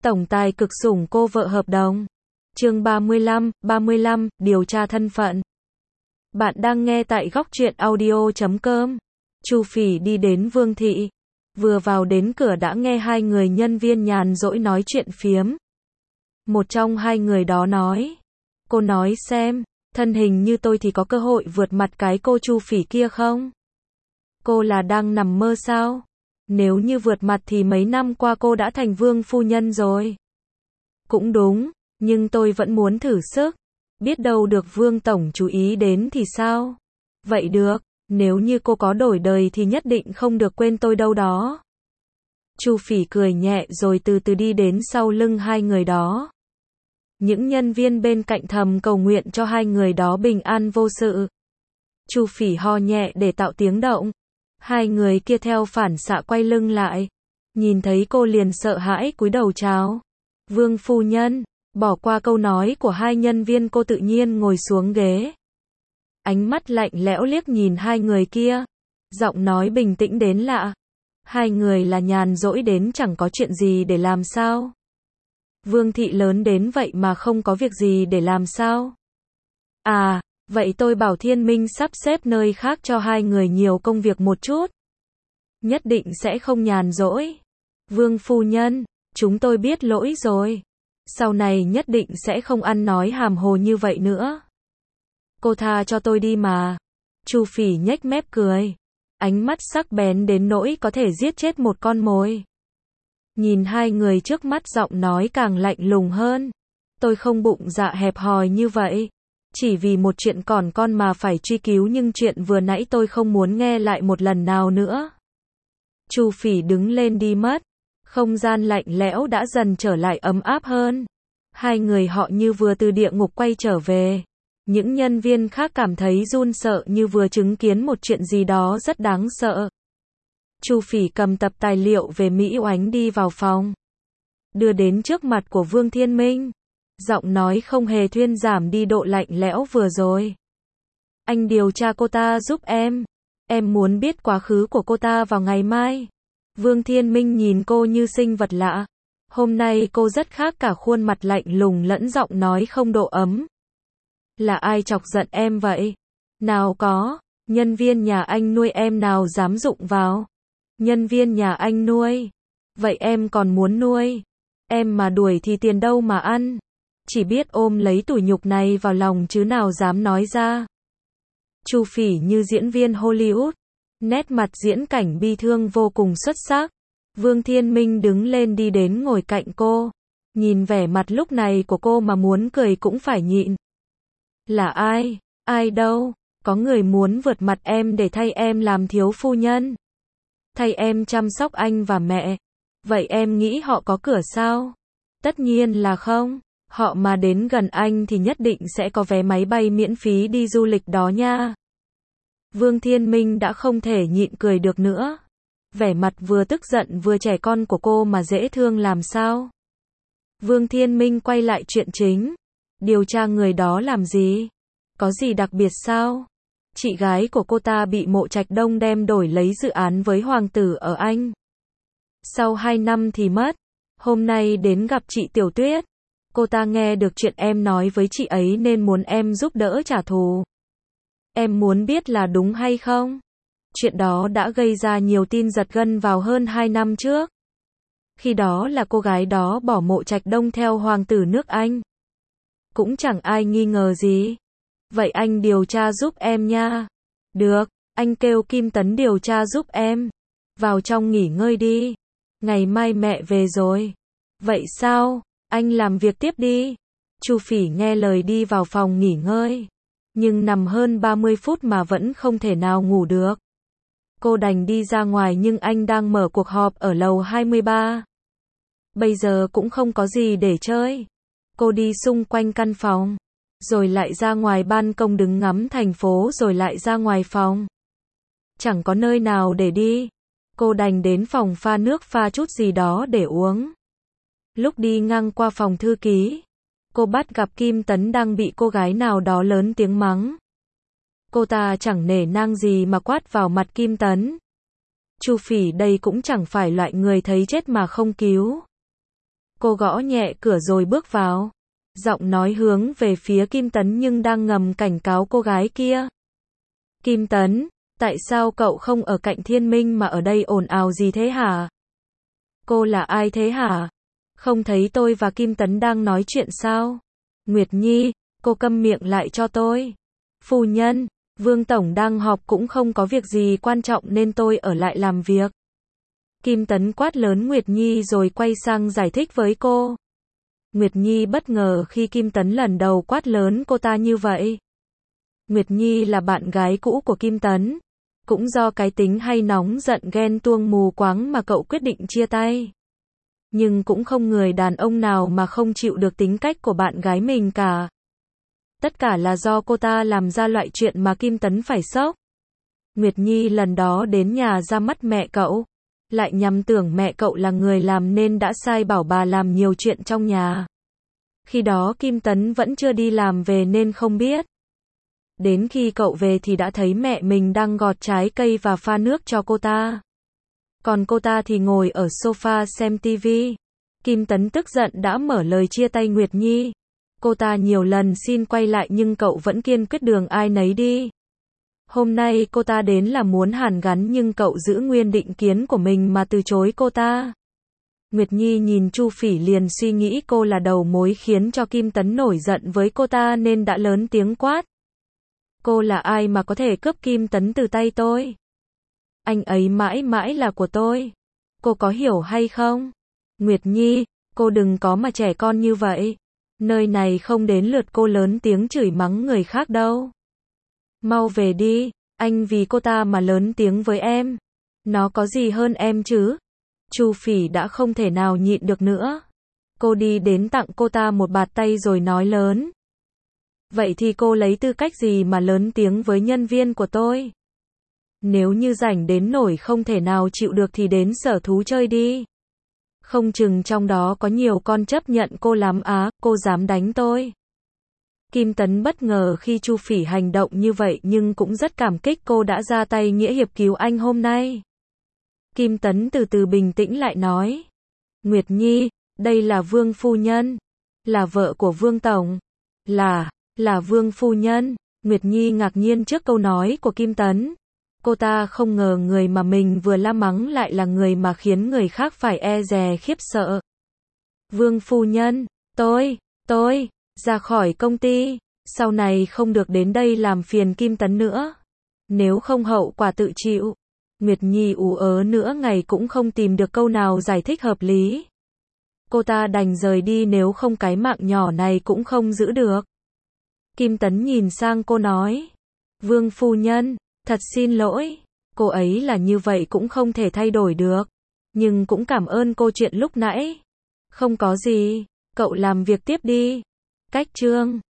Tổng tài cực sủng cô vợ hợp đồng. Chương 35, điều tra thân phận. Bạn đang nghe tại góc truyện audio.com. Chu Phỉ đi đến Vương thị. Vừa vào đến cửa đã nghe hai người nhân viên nhàn rỗi nói chuyện phiếm. Một trong hai người đó nói. Cô nói xem, thân hình như tôi thì có cơ hội vượt mặt cái cô Chu Phỉ kia không? Cô là đang nằm mơ sao? Nếu như vượt mặt thì mấy năm qua cô đã thành vương phu nhân rồi. Cũng đúng, nhưng tôi vẫn muốn thử sức. Biết đâu được Vương tổng chú ý đến thì sao? Vậy được, nếu như cô có đổi đời thì nhất định không được quên tôi đâu đó. Chu Phỉ cười nhẹ rồi từ từ đi đến sau lưng hai người đó. Những nhân viên bên cạnh thầm cầu nguyện cho hai người đó bình an vô sự. Chu Phỉ ho nhẹ để tạo tiếng động. Hai người kia theo phản xạ quay lưng lại. Nhìn thấy cô liền sợ hãi cúi đầu chào. Vương phu nhân, bỏ qua câu nói của hai nhân viên, cô tự nhiên ngồi xuống ghế. Ánh mắt lạnh lẽo liếc nhìn hai người kia. Giọng nói bình tĩnh đến lạ. Hai người là nhàn rỗi đến chẳng có chuyện gì để làm sao? Vương thị lớn đến vậy mà không có việc gì để làm sao? À, vậy tôi bảo Thiên Minh sắp xếp nơi khác cho hai người nhiều công việc một chút. Nhất định sẽ không nhàn rỗi. Vương phu nhân, chúng tôi biết lỗi rồi. Sau này nhất định sẽ không ăn nói hàm hồ như vậy nữa. Cô tha cho tôi đi mà. Chu Phỉ nhếch mép cười. Ánh mắt sắc bén đến nỗi có thể giết chết một con mồi. Nhìn hai người trước mắt giọng nói càng lạnh lùng hơn. Tôi không bụng dạ hẹp hòi như vậy. Chỉ vì một chuyện còn con mà phải truy cứu, nhưng chuyện vừa nãy tôi không muốn nghe lại một lần nào nữa. Chu Phỉ đứng lên đi mất. Không gian lạnh lẽo đã dần trở lại ấm áp hơn. Hai người họ như vừa từ địa ngục quay trở về. Những nhân viên khác cảm thấy run sợ như vừa chứng kiến một chuyện gì đó rất đáng sợ. Chu Phỉ cầm tập tài liệu về Mỹ Oánh đi vào phòng. Đưa đến trước mặt của Vương Thiên Minh. Giọng nói không hề thuyên giảm đi độ lạnh lẽo vừa rồi. Anh điều tra cô ta giúp em. Em muốn biết quá khứ của cô ta vào ngày mai. Vương Thiên Minh nhìn cô như sinh vật lạ. Hôm nay cô rất khác cả, khuôn mặt lạnh lùng lẫn giọng nói không độ ấm. Là ai chọc giận em vậy? Nào có, nhân viên nhà anh nuôi em nào dám đụng vào. Nhân viên nhà anh nuôi. Vậy em còn muốn nuôi. Em mà đuổi thì tiền đâu mà ăn. Chỉ biết ôm lấy tủi nhục này vào lòng chứ nào dám nói ra. Chu Phỉ như diễn viên Hollywood. Nét mặt diễn cảnh bi thương vô cùng xuất sắc. Vương Thiên Minh đứng lên đi đến ngồi cạnh cô. Nhìn vẻ mặt lúc này của cô mà muốn cười cũng phải nhịn. Là ai? Ai đâu? Có người muốn vượt mặt em để thay em làm thiếu phu nhân. Thay em chăm sóc anh và mẹ. Vậy em nghĩ họ có cửa sao? Tất nhiên là không. Họ mà đến gần anh thì nhất định sẽ có vé máy bay miễn phí đi du lịch đó nha. Vương Thiên Minh đã không thể nhịn cười được nữa. Vẻ mặt vừa tức giận vừa trẻ con của cô mà dễ thương làm sao? Vương Thiên Minh quay lại chuyện chính. Điều tra người đó làm gì? Có gì đặc biệt sao? Chị gái của cô ta bị Mộ Trạch Đông đem đổi lấy dự án với hoàng tử ở Anh. Sau 2 năm thì mất. Hôm nay đến gặp chị Tiểu Tuyết. Cô ta nghe được chuyện em nói với chị ấy nên muốn em giúp đỡ trả thù. Em muốn biết là đúng hay không? Chuyện đó đã gây ra nhiều tin giật gân vào hơn 2 năm trước. Khi đó là cô gái đó bỏ Mộ Trạch Đông theo hoàng tử nước Anh. Cũng chẳng ai nghi ngờ gì. Vậy anh điều tra giúp em nha. Được, anh kêu Kim Tấn điều tra giúp em. Vào trong nghỉ ngơi đi. Ngày mai mẹ về rồi. Vậy sao? Anh làm việc tiếp đi. Chu Phỉ nghe lời đi vào phòng nghỉ ngơi. Nhưng nằm hơn 30 phút mà vẫn không thể nào ngủ được. Cô đành đi ra ngoài, nhưng anh đang mở cuộc họp ở lầu 23. Bây giờ cũng không có gì để chơi. Cô đi xung quanh căn phòng. Rồi lại ra ngoài ban công đứng ngắm thành phố, rồi lại ra ngoài phòng. Chẳng có nơi nào để đi. Cô đành đến phòng pha nước pha chút gì đó để uống. Lúc đi ngang qua phòng thư ký, cô bắt gặp Kim Tấn đang bị cô gái nào đó lớn tiếng mắng. Cô ta chẳng nể nang gì mà quát vào mặt Kim Tấn. Chu Phỉ đây cũng chẳng phải loại người thấy chết mà không cứu. Cô gõ nhẹ cửa rồi bước vào. Giọng nói hướng về phía Kim Tấn nhưng đang ngầm cảnh cáo cô gái kia. Kim Tấn, tại sao cậu không ở cạnh Thiên Minh mà ở đây ồn ào gì thế hả? Cô là ai thế hả? Không thấy tôi và Kim Tấn đang nói chuyện sao? Nguyệt Nhi, cô câm miệng lại cho tôi. Phu nhân, Vương Tổng đang họp cũng không có việc gì quan trọng nên tôi ở lại làm việc. Kim Tấn quát lớn Nguyệt Nhi rồi quay sang giải thích với cô. Nguyệt Nhi bất ngờ khi Kim Tấn lần đầu quát lớn cô ta như vậy. Nguyệt Nhi là bạn gái cũ của Kim Tấn. Cũng do cái tính hay nóng giận ghen tuông mù quáng mà cậu quyết định chia tay. Nhưng cũng không người đàn ông nào mà không chịu được tính cách của bạn gái mình cả. Tất cả là do cô ta làm ra loại chuyện mà Kim Tấn phải sốc. Nguyệt Nhi lần đó đến nhà ra mắt mẹ cậu. Lại nhầm tưởng mẹ cậu là người làm nên đã sai bảo bà làm nhiều chuyện trong nhà. Khi đó Kim Tấn vẫn chưa đi làm về nên không biết. Đến khi cậu về thì đã thấy mẹ mình đang gọt trái cây và pha nước cho cô ta. Còn cô ta thì ngồi ở sofa xem tivi. Kim Tấn tức giận đã mở lời chia tay Nguyệt Nhi. Cô ta nhiều lần xin quay lại nhưng cậu vẫn kiên quyết đường ai nấy đi. Hôm nay cô ta đến là muốn hàn gắn nhưng cậu giữ nguyên định kiến của mình mà từ chối cô ta. Nguyệt Nhi nhìn Chu Phỉ liền suy nghĩ cô là đầu mối khiến cho Kim Tấn nổi giận với cô ta nên đã lớn tiếng quát. Cô là ai mà có thể cướp Kim Tấn từ tay tôi? Anh ấy mãi mãi là của tôi. Cô có hiểu hay không? Nguyệt Nhi, cô đừng có mà trẻ con như vậy. Nơi này không đến lượt cô lớn tiếng chửi mắng người khác đâu. Mau về đi, anh vì cô ta mà lớn tiếng với em. Nó có gì hơn em chứ? Chu Phỉ đã không thể nào nhịn được nữa. Cô đi đến tặng cô ta một bạt tay rồi nói lớn. Vậy thì cô lấy tư cách gì mà lớn tiếng với nhân viên của tôi? Nếu như rảnh đến nỗi không thể nào chịu được thì đến sở thú chơi đi. Không chừng trong đó có nhiều con chấp nhận cô lắm á, cô dám đánh tôi. Kim Tấn bất ngờ khi Chu Phỉ hành động như vậy nhưng cũng rất cảm kích cô đã ra tay nghĩa hiệp cứu anh hôm nay. Kim Tấn từ từ bình tĩnh lại nói. Nguyệt Nhi, đây là Vương Phu Nhân. Là vợ của Vương Tổng. Là Vương Phu Nhân. Nguyệt Nhi ngạc nhiên trước câu nói của Kim Tấn. Cô ta không ngờ người mà mình vừa la mắng lại là người mà khiến người khác phải e dè khiếp sợ. Vương Phu Nhân, tôi, ra khỏi công ty, sau này không được đến đây làm phiền Kim Tấn nữa. Nếu không hậu quả tự chịu. Nguyệt Nhi ú ớ nữa ngày cũng không tìm được câu nào giải thích hợp lý. Cô ta đành rời đi nếu không cái mạng nhỏ này cũng không giữ được. Kim Tấn nhìn sang cô nói. Vương Phu Nhân, thật xin lỗi, cô ấy là như vậy cũng không thể thay đổi được. Nhưng cũng cảm ơn cô chuyện lúc nãy. Không có gì, cậu làm việc tiếp đi. Cách chương